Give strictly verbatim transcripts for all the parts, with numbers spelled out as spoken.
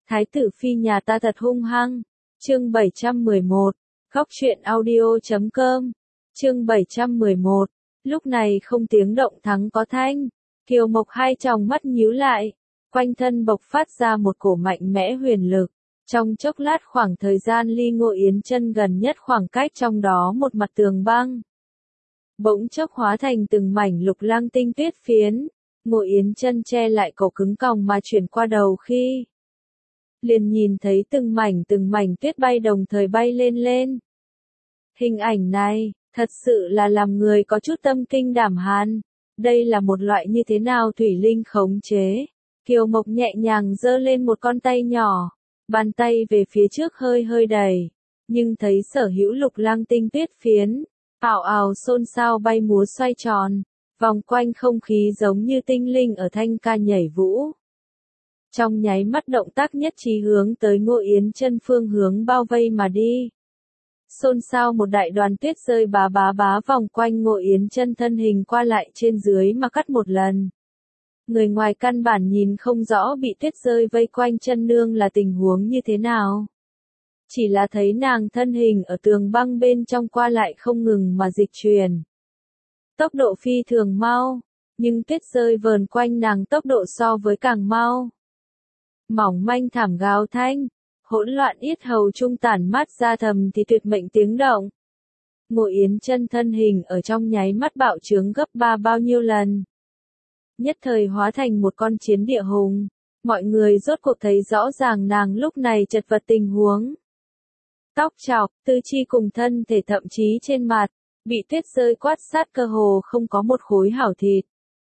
Thái tử phi nhà ta thật hung hăng. Chương bảy trăm mười một. Góc truyện audio chấm com. Chương bảy trăm mười một. Lúc này không tiếng động thắng có thanh. Kiều Mộc hai tròng mắt nhíu lại, quanh thân bộc phát ra một cổ mạnh mẽ huyền lực. Trong chốc lát khoảng thời gian ly Ngô Yến Chân gần nhất khoảng cách trong đó một mặt tường băng. Bỗng chốc hóa thành từng mảnh lục lăng tinh tuyết phiến. Ngô Yến Chân che lại cổ cứng còng mà chuyển qua đầu khi liền nhìn thấy từng mảnh từng mảnh tuyết bay đồng thời bay lên lên. Hình ảnh này, thật sự là làm người có chút tâm kinh đảm hàn. Đây là một loại như thế nào thủy linh khống chế? Kiều Mộc nhẹ nhàng giơ lên một con tay nhỏ, bàn tay về phía trước hơi hơi đẩy, nhưng thấy sở hữu lục lang tinh tuyết phiến, ảo ảo xôn xao bay múa xoay tròn, vòng quanh không khí giống như tinh linh ở thanh ca nhảy vũ. Trong nháy mắt động tác nhất trí hướng tới Ngô Yến Chân phương hướng bao vây mà đi. Xôn xao một đại đoàn tuyết rơi bá bá bá vòng quanh Ngô Yến Chân thân hình qua lại trên dưới mà cắt một lần. Người ngoài căn bản nhìn không rõ bị tuyết rơi vây quanh chân nương là tình huống như thế nào. Chỉ là thấy nàng thân hình ở tường băng bên trong qua lại không ngừng mà dịch chuyển. Tốc độ phi thường mau, nhưng tuyết rơi vờn quanh nàng tốc độ so với càng mau. Mỏng manh thảm gào thanh, hỗn loạn yết hầu trung tản mát ra thầm thì tuyệt mệnh tiếng động. Ngô Yến Chân thân hình ở trong nháy mắt bạo trướng gấp ba bao nhiêu lần. Nhất thời hóa thành một con chiến địa hùng, mọi người rốt cuộc thấy rõ ràng nàng lúc này chật vật tình huống. Tóc chọc, tư chi cùng thân thể thậm chí trên mặt, bị tuyết rơi quát sát cơ hồ không có một khối hảo thịt.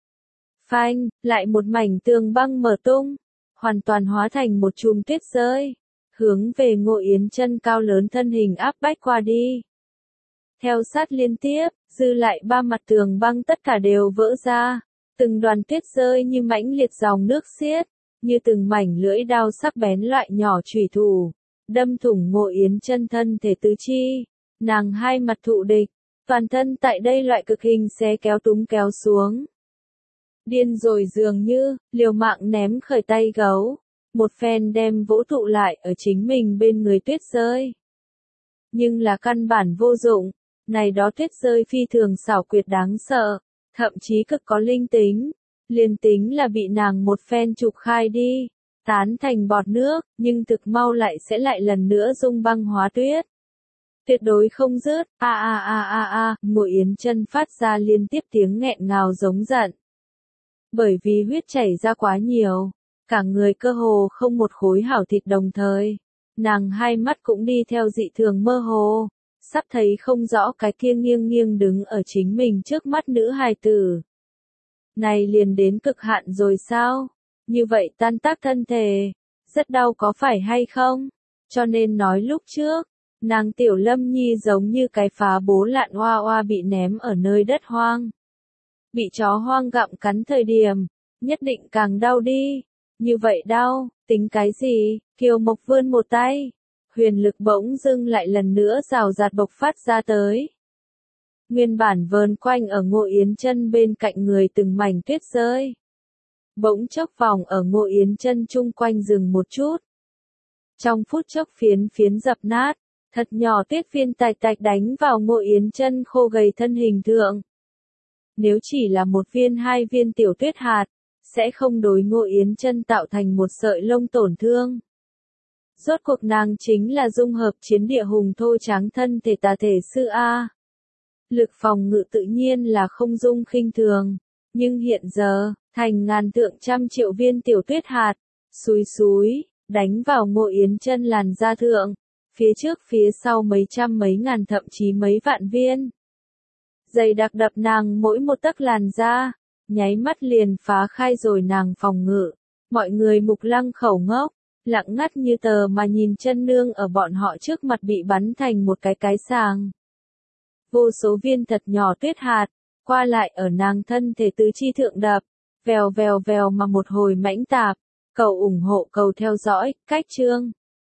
Phanh, lại một mảnh tường băng mở tung, hoàn toàn hóa thành một chùm tuyết rơi, hướng về Ngô Yến Chân cao lớn thân hình áp bách qua đi. Theo sát liên tiếp, dư lại ba mặt tường băng tất cả đều vỡ ra, từng đoàn tuyết rơi như mãnh liệt dòng nước xiết, như từng mảnh lưỡi đao sắc bén loại nhỏ chủy thủ, đâm thủng Ngô Yến Chân thân thể tứ chi, nàng hai mặt thụ địch, toàn thân tại đây loại cực hình xé kéo túng kéo xuống. Điên rồi dường như, liều mạng ném khởi tay gấu, một phen đem vỗ tụ lại ở chính mình bên người tuyết rơi. Nhưng là căn bản vô dụng, này đó tuyết rơi phi thường xảo quyệt đáng sợ, thậm chí cực có linh tính, liền tính là bị nàng một phen chụp khai đi, tán thành bọt nước, nhưng thực mau lại sẽ lại lần nữa dung băng hóa tuyết. Tuyệt đối không dứt, a a a a a, Ngô Yến Chân phát ra liên tiếp tiếng nghẹn ngào giống giận. Bởi vì huyết chảy ra quá nhiều, cả người cơ hồ không một khối hảo thịt đồng thời, nàng hai mắt cũng đi theo dị thường mơ hồ, sắp thấy không rõ cái kia nghiêng nghiêng đứng ở chính mình trước mắt nữ hài tử. Này liền đến cực hạn rồi sao? Như vậy tan tác thân thể, rất đau có phải hay không? Cho nên nói lúc trước, nàng Tiểu Lâm Nhi giống như cái phá bố lạn oa oa bị ném ở nơi đất hoang. Bị chó hoang gặm cắn thời điểm, nhất định càng đau đi. Như vậy đau, tính cái gì? Kiều Mộc vươn một tay, huyền lực bỗng dưng lại lần nữa rào rạt bộc phát ra tới. Nguyên bản vờn quanh ở Ngô Yến Chân bên cạnh người từng mảnh tuyết rơi. Bỗng chốc vòng ở Ngô Yến Chân chung quanh dừng một chút. Trong phút chốc phiến phiến dập nát, thật nhỏ tuyết viên tạch tạch đánh vào Ngô Yến Chân khô gầy thân hình thượng. Nếu chỉ là một viên hai viên tiểu tuyết hạt, sẽ không đối Ngô Yến Chân tạo thành một sợi lông tổn thương. Rốt cuộc nàng chính là dung hợp chiến địa hùng thô tráng thân thể tà thể sư A. Lực phòng ngự tự nhiên là không dung khinh thường, nhưng hiện giờ, thành ngàn tượng trăm triệu viên tiểu tuyết hạt, xúi xúi, đánh vào Ngô Yến Chân làn da thượng, phía trước phía sau mấy trăm mấy ngàn thậm chí mấy vạn viên. Dày đặc đập nàng mỗi một tấc làn da, nháy mắt liền phá khai rồi nàng phòng ngự. Mọi người mục lăng khẩu ngốc, lặng ngắt như tờ mà nhìn chân nương ở bọn họ trước mặt bị bắn thành một cái cái sàng. Vô số viên thật nhỏ tuyết hạt, qua lại ở nàng thân thể tứ chi thượng đập, vèo vèo vèo mà một hồi mãnh tạp. Cầu ủng hộ, cầu theo dõi, cách chương.